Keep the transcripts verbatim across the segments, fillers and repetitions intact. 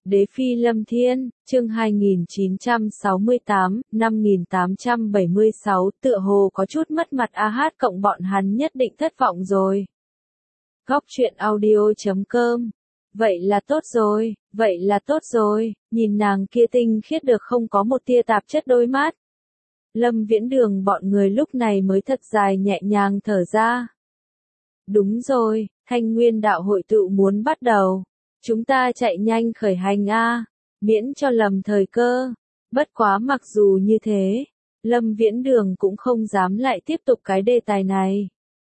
Đế Phi Lâm Thiên, chương hai nghìn chín trăm sáu mươi tám, năm nghìn tám trăm bảy mươi sáu, tựa hồ có chút mất mặt a hát cộng bọn hắn nhất định thất vọng rồi. Góc truyện audio chấm com. Vậy là tốt rồi, vậy là tốt rồi, nhìn nàng kia tinh khiết được không có một tia tạp chất đôi mắt. Lâm Viễn Đường bọn người lúc này mới thật dài nhẹ nhàng thở ra. Đúng rồi, Thanh Nguyên đạo hội tụ muốn bắt đầu. Chúng ta chạy nhanh khởi hành a, miễn cho lầm thời cơ. Bất quá mặc dù như thế, Lâm Viễn Đường cũng không dám lại tiếp tục cái đề tài này.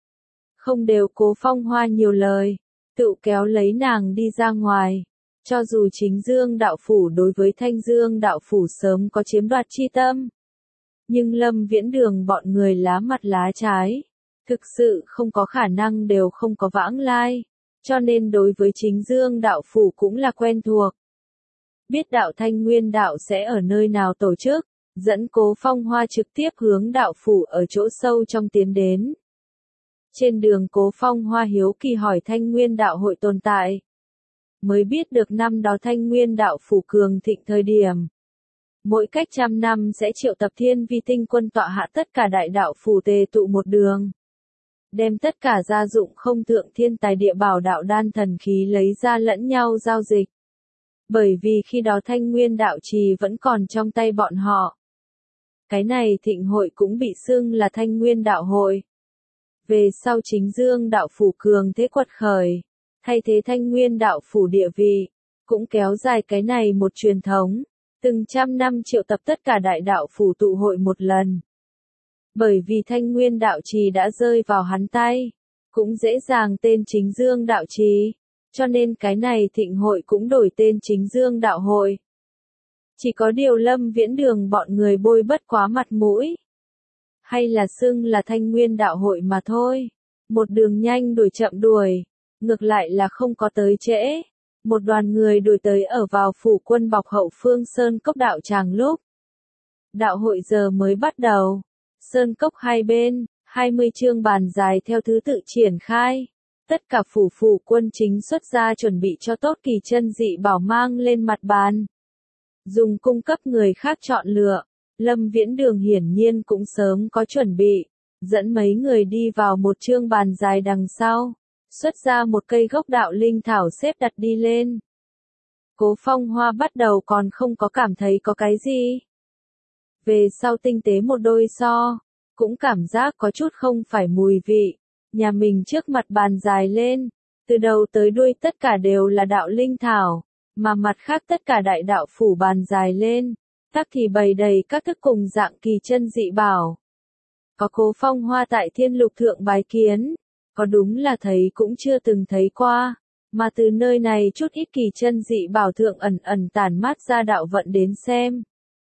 Không đều Cố Phong Hoa nhiều lời, tự kéo lấy nàng đi ra ngoài. Cho dù chính Dương đạo phủ đối với Thanh Dương đạo phủ sớm có chiếm đoạt chi tâm, nhưng Lâm Viễn Đường bọn người lá mặt lá trái, thực sự không có khả năng đều không có vãng lai. Cho nên đối với chính Dương đạo phủ cũng là quen thuộc. Biết đạo Thanh Nguyên đạo sẽ ở nơi nào tổ chức, dẫn Cố Phong Hoa trực tiếp hướng đạo phủ ở chỗ sâu trong tiến đến. Trên đường Cố Phong Hoa hiếu kỳ hỏi Thanh Nguyên đạo hội tồn tại. Mới biết được năm đó Thanh Nguyên đạo phủ cường thịnh thời điểm. Mỗi cách trăm năm sẽ triệu tập thiên vi tinh quân tọa hạ tất cả đại đạo phủ tề tụ một đường. Đem tất cả gia dụng không thượng thiên tài địa bảo đạo đan thần khí lấy ra lẫn nhau giao dịch. Bởi vì khi đó Thanh Nguyên đạo trì vẫn còn trong tay bọn họ. Cái này thịnh hội cũng bị xưng là Thanh Nguyên đạo hội. Về sau chính Dương đạo phủ cường thế quật khởi, thay thế Thanh Nguyên đạo phủ địa vị, cũng kéo dài cái này một truyền thống, từng trăm năm triệu tập tất cả đại đạo phủ tụ hội một lần. Bởi vì Thanh Nguyên đạo trì đã rơi vào hắn tay, cũng dễ dàng tên chính Dương đạo trì, cho nên cái này thịnh hội cũng đổi tên chính Dương đạo hội. Chỉ có điều Lâm Viễn Đường bọn người bôi bất quá mặt mũi, hay là xưng là Thanh Nguyên đạo hội mà thôi. Một đường nhanh đuổi chậm đuổi, ngược lại là không có tới trễ. Một đoàn người đuổi tới ở vào phủ quân bọc hậu phương Sơn Cốc đạo tràng lúc đạo hội giờ mới bắt đầu. Sơn Cốc hai bên, hai mươi chương bàn dài theo thứ tự triển khai. Tất cả phủ phủ quân chính xuất ra chuẩn bị cho tốt kỳ chân dị bảo mang lên mặt bàn. Dùng cung cấp người khác chọn lựa. Lâm Viễn Đường hiển nhiên cũng sớm có chuẩn bị. Dẫn mấy người đi vào một chương bàn dài đằng sau. Xuất ra một cây gốc đạo linh thảo xếp đặt đi lên. Cố Phong Hoa bắt đầu còn không có cảm thấy có cái gì. Về sau tinh tế một đôi so, cũng cảm giác có chút không phải mùi vị. Nhà mình trước mặt bàn dài lên, từ đầu tới đuôi tất cả đều là đạo linh thảo, mà mặt khác tất cả đại đạo phủ bàn dài lên, tắc thì bày đầy các thức cùng dạng kỳ chân dị bảo. Có Cố Phong Hoa tại Thiên Lục thượng bái kiến, có đúng là thấy cũng chưa từng thấy qua, mà từ nơi này chút ít kỳ chân dị bảo thượng ẩn ẩn tản mát ra đạo vận đến xem.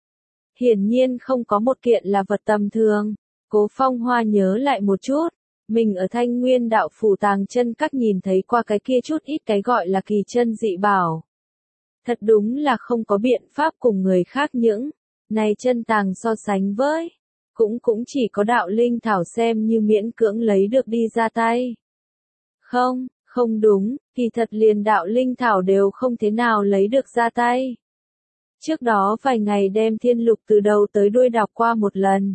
Hiển nhiên không có một kiện là vật tầm thường. Cố Phong Hoa nhớ lại một chút, mình ở Thanh Nguyên đạo phủ tàng chân các nhìn thấy qua cái kia chút ít cái gọi là kỳ chân dị bảo. Thật đúng là không có biện pháp cùng người khác những này chân tàng so sánh với, cũng cũng chỉ có đạo linh thảo xem như miễn cưỡng lấy được đi ra tay. Không, không đúng, kỳ thật liền đạo linh thảo đều không thế nào lấy được ra tay. Trước đó vài ngày đem Thiên Lục từ đầu tới đuôi đọc qua một lần.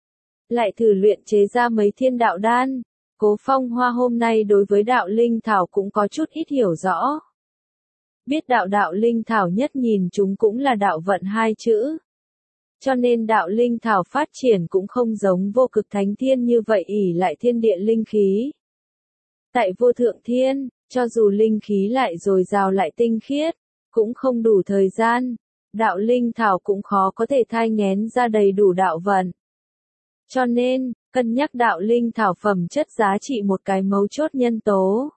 Lại thử luyện chế ra mấy thiên đạo đan. Cố Phong Hoa hôm nay đối với đạo linh thảo cũng có chút ít hiểu rõ. Biết đạo đạo linh thảo nhất nhìn chúng cũng là đạo vận hai chữ. Cho nên đạo linh thảo phát triển cũng không giống vô cực thánh thiên như vậy ỷ lại thiên địa linh khí. Tại vô thượng thiên, cho dù linh khí lại dồi dào lại tinh khiết, cũng không đủ thời gian. Đạo linh thảo cũng khó có thể thai nghén ra đầy đủ đạo vận. Cho nên, cân nhắc đạo linh thảo phẩm chất giá trị một cái mấu chốt nhân tố.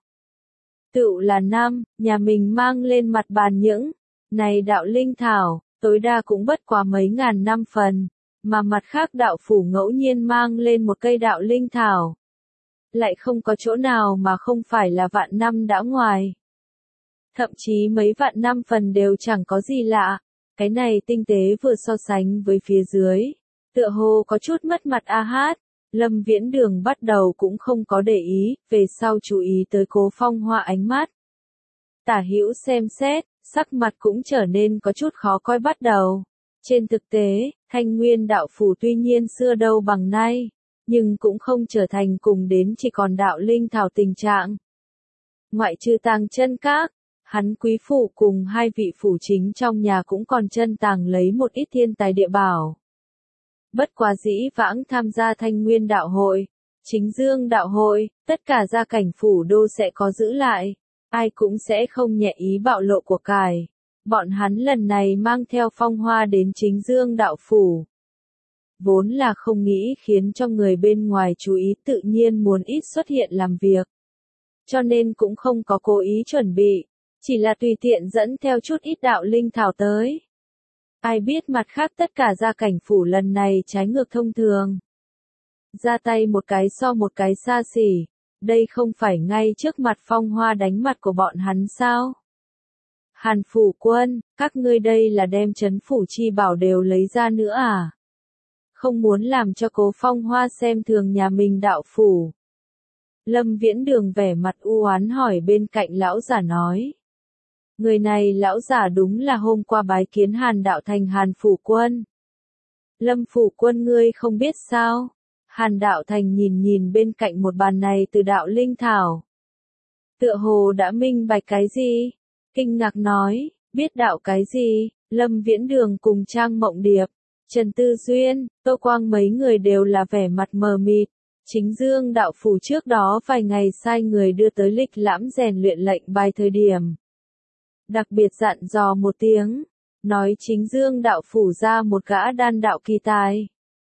Tựu là năm, nhà mình mang lên mặt bàn những này đạo linh thảo, tối đa cũng bất quá mấy ngàn năm phần, mà mặt khác đạo phủ ngẫu nhiên mang lên một cây đạo linh thảo. Lại không có chỗ nào mà không phải là vạn năm đã ngoài. Thậm chí mấy vạn năm phần đều chẳng có gì lạ. Cái này tinh tế vừa so sánh với phía dưới, tựa hồ có chút mất mặt a hát. Lâm Viễn Đường bắt đầu cũng không có để ý, về sau chú ý tới Cố Phong Hoa ánh mắt. Tả hữu xem xét, sắc mặt cũng trở nên có chút khó coi bắt đầu. Trên thực tế, Thanh Nguyên đạo phủ tuy nhiên xưa đâu bằng nay, nhưng cũng không trở thành cùng đến chỉ còn đạo linh thảo tình trạng. Ngoại trừ tàng chân các, hắn quý phụ cùng hai vị phủ chính trong nhà cũng còn chân tàng lấy một ít thiên tài địa bảo. Bất quá dĩ vãng tham gia Thanh Nguyên đạo hội, Chính Dương đạo hội, tất cả gia cảnh phủ đô sẽ có giữ lại, ai cũng sẽ không nhẹ ý bạo lộ của cải. Bọn hắn lần này mang theo phong hoa đến Chính Dương đạo phủ. Vốn là không nghĩ khiến cho người bên ngoài chú ý, tự nhiên muốn ít xuất hiện làm việc. Cho nên cũng không có cố ý chuẩn bị, chỉ là tùy tiện dẫn theo chút ít đạo linh thảo tới. Ai biết mặt khác tất cả gia cảnh phủ lần này trái ngược thông thường. Ra tay một cái so một cái xa xỉ, đây không phải ngay trước mặt phong hoa đánh mặt của bọn hắn sao? Hàn phủ quân, các ngươi đây là đem trấn phủ chi bảo đều lấy ra nữa à? Không muốn làm cho Cố Phong Hoa xem thường nhà mình đạo phủ. Lâm Viễn Đường vẻ mặt u oán hỏi bên cạnh lão giả nói. Người này lão giả đúng là hôm qua bái kiến Hàn đạo thành Hàn phủ quân. Lâm phủ quân ngươi không biết sao? Hàn đạo thành nhìn nhìn bên cạnh một bàn này từ đạo linh thảo. Tựa hồ đã minh bạch cái gì? Kinh ngạc nói, biết đạo cái gì? Lâm Viễn Đường cùng Trang Mộng Điệp, Trần Tư Duyên, Tô Quang mấy người đều là vẻ mặt mờ mịt. Chính Dương đạo phủ trước đó vài ngày sai người đưa tới lịch lãm rèn luyện lệnh bài thời điểm. Đặc biệt dặn dò một tiếng, nói Chính Dương đạo phủ ra một gã đan đạo kỳ tài.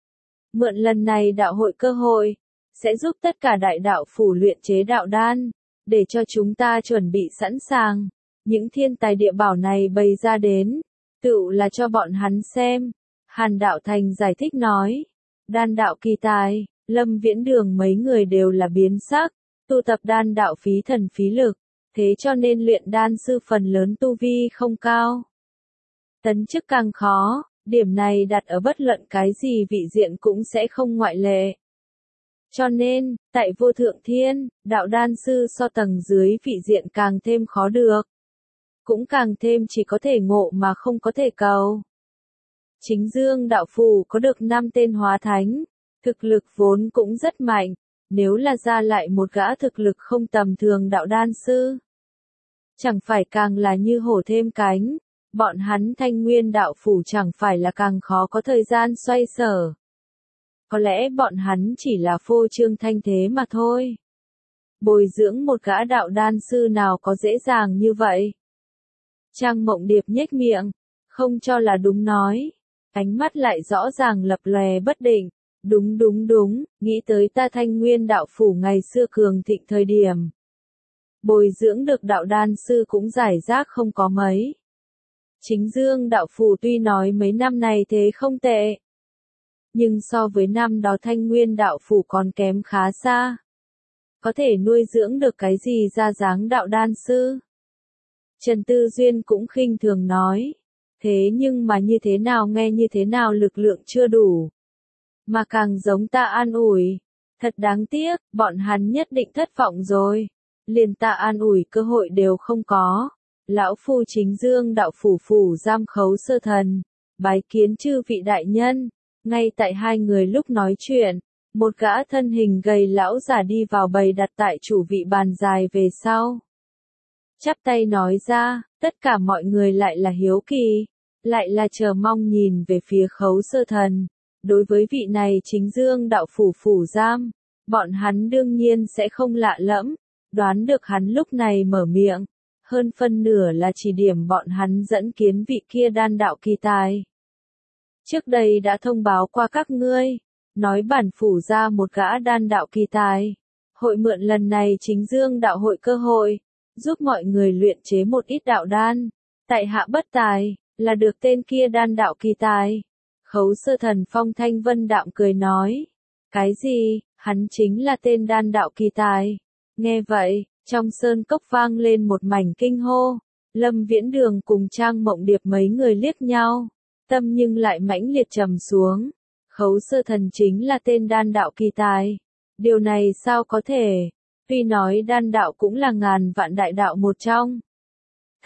Mượn lần này đạo hội cơ hội, sẽ giúp tất cả đại đạo phủ luyện chế đạo đan, để cho chúng ta chuẩn bị sẵn sàng. Những thiên tài địa bảo này bày ra đến, tựu là cho bọn hắn xem. Hàn đạo thành giải thích nói, đan đạo kỳ tài, Lâm Viễn Đường mấy người đều là biến sắc, tu tập đan đạo phí thần phí lực, thế cho nên luyện đan sư phần lớn tu vi không cao. Tấn chức càng khó, điểm này đặt ở bất luận cái gì vị diện cũng sẽ không ngoại lệ. Cho nên, tại vô thượng thiên, đạo đan sư so tầng dưới vị diện càng thêm khó được. Cũng càng thêm chỉ có thể ngộ mà không có thể cầu. Chính Dương đạo phủ có được năm tên hóa thánh, thực lực vốn cũng rất mạnh, nếu là ra lại một gã thực lực không tầm thường đạo đan sư. Chẳng phải càng là như hổ thêm cánh, bọn hắn Thanh Nguyên đạo phủ chẳng phải là càng khó có thời gian xoay sở. Có lẽ bọn hắn chỉ là phô trương thanh thế mà thôi. Bồi dưỡng một gã đạo đan sư nào có dễ dàng như vậy. Trang Mộng Điệp nhếch miệng, không cho là đúng nói. Ánh mắt lại rõ ràng lập lòe bất định. Đúng đúng đúng, nghĩ tới ta Thanh Nguyên đạo phủ ngày xưa cường thịnh thời điểm. Bồi dưỡng được đạo đan sư cũng giải rác không có mấy. Chính Dương đạo phủ tuy nói mấy năm này thế không tệ. Nhưng so với năm đó Thanh Nguyên đạo phủ còn kém khá xa. Có thể nuôi dưỡng được cái gì ra dáng đạo đan sư? Trần Tư Duyên cũng khinh thường nói. Thế nhưng mà như thế nào nghe như thế nào lực lượng chưa đủ. Mà càng giống ta an ủi. Thật đáng tiếc, bọn hắn nhất định thất vọng rồi. Liền ta an ủi cơ hội đều không có. Lão phu Chính Dương đạo phủ phủ giam khấu sơ thần. Bái kiến chư vị đại nhân. Ngay tại hai người lúc nói chuyện, một gã thân hình gầy lão già đi vào bày đặt tại chủ vị bàn dài về sau. Chắp tay nói ra, tất cả mọi người lại là hiếu kỳ, lại là chờ mong nhìn về phía khấu sơ thần. Đối với vị này Chính Dương đạo phủ phủ giam, bọn hắn đương nhiên sẽ không lạ lẫm, đoán được hắn lúc này mở miệng, hơn phân nửa là chỉ điểm bọn hắn dẫn kiến vị kia đan đạo kỳ tài. Trước đây đã thông báo qua các ngươi, nói bản phủ ra một gã đan đạo kỳ tài. Hội mượn lần này Chính Dương đạo hội cơ hội, giúp mọi người luyện chế một ít đạo đan. Tại hạ bất tài, là được tên kia đan đạo kỳ tài. Khấu sơ thần phong thanh vân đạm cười nói. Cái gì, hắn chính là tên đan đạo kỳ tài. Nghe vậy, trong sơn cốc vang lên một mảnh kinh hô. Lâm Viễn Đường cùng Trang Mộng Điệp mấy người liếc nhau. Tâm nhưng lại mãnh liệt trầm xuống. Khấu sơ thần chính là tên đan đạo kỳ tài. Điều này sao có thể? Tuy nói đan đạo cũng là ngàn vạn đại đạo một trong.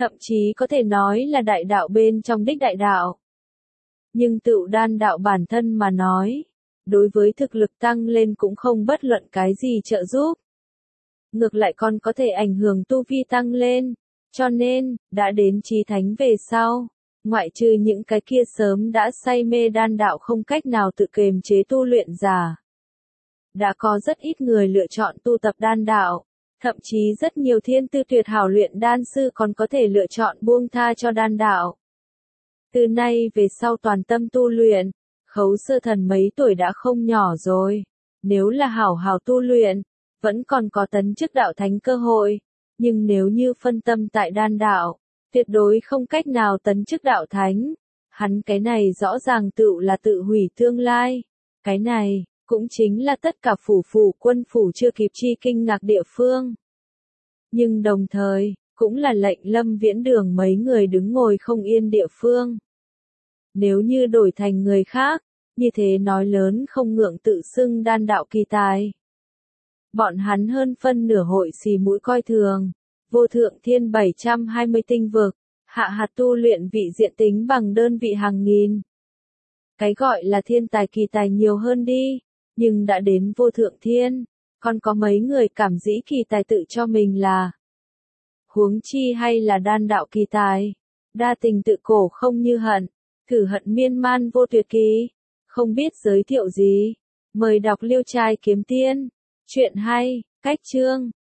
thậm chí có thể nói là đại đạo bên trong đích đại đạo. Nhưng tựu đan đạo bản thân mà nói, đối với thực lực tăng lên cũng không bất luận cái gì trợ giúp. Ngược lại còn có thể ảnh hưởng tu vi tăng lên, cho nên, đã đến chí thánh về sau, ngoại trừ những cái kia sớm đã say mê đan đạo không cách nào tự kiềm chế tu luyện giả. Đã có rất ít người lựa chọn tu tập đan đạo, thậm chí rất nhiều thiên tư tuyệt hảo luyện đan sư còn có thể lựa chọn buông tha cho đan đạo. Từ nay về sau toàn tâm tu luyện, Khấu Sơ Thần mấy tuổi đã không nhỏ rồi, nếu là hảo hảo tu luyện, vẫn còn có tấn chức đạo thánh cơ hội, nhưng nếu như phân tâm tại đan đạo, tuyệt đối không cách nào tấn chức đạo thánh. Hắn cái này rõ ràng tự là tự hủy tương lai, cái này cũng chính là tất cả phủ phủ quân phủ chưa kịp chi kinh ngạc địa phương. Nhưng đồng thời, cũng là lệnh Lâm Viễn Đường mấy người đứng ngồi không yên địa phương. Nếu như đổi thành người khác, như thế nói lớn không ngượng tự xưng đan đạo kỳ tài. Bọn hắn hơn phân nửa hội xì mũi coi thường, vô thượng thiên bảy trăm hai mươi tinh vực, hạ hạt tu luyện vị diện tính bằng đơn vị hàng nghìn. Cái gọi là thiên tài kỳ tài nhiều hơn đi, nhưng đã đến vô thượng thiên, còn có mấy người cảm dĩ kỳ tài tự cho mình là. Huống chi hay là đan đạo kỳ tài, đa tình tự cổ không như hận, thử hận miên man vô tuyệt ký, không biết giới thiệu gì, mời đọc Liêu Trai Kiếm Tiên, chuyện hay, cách chương.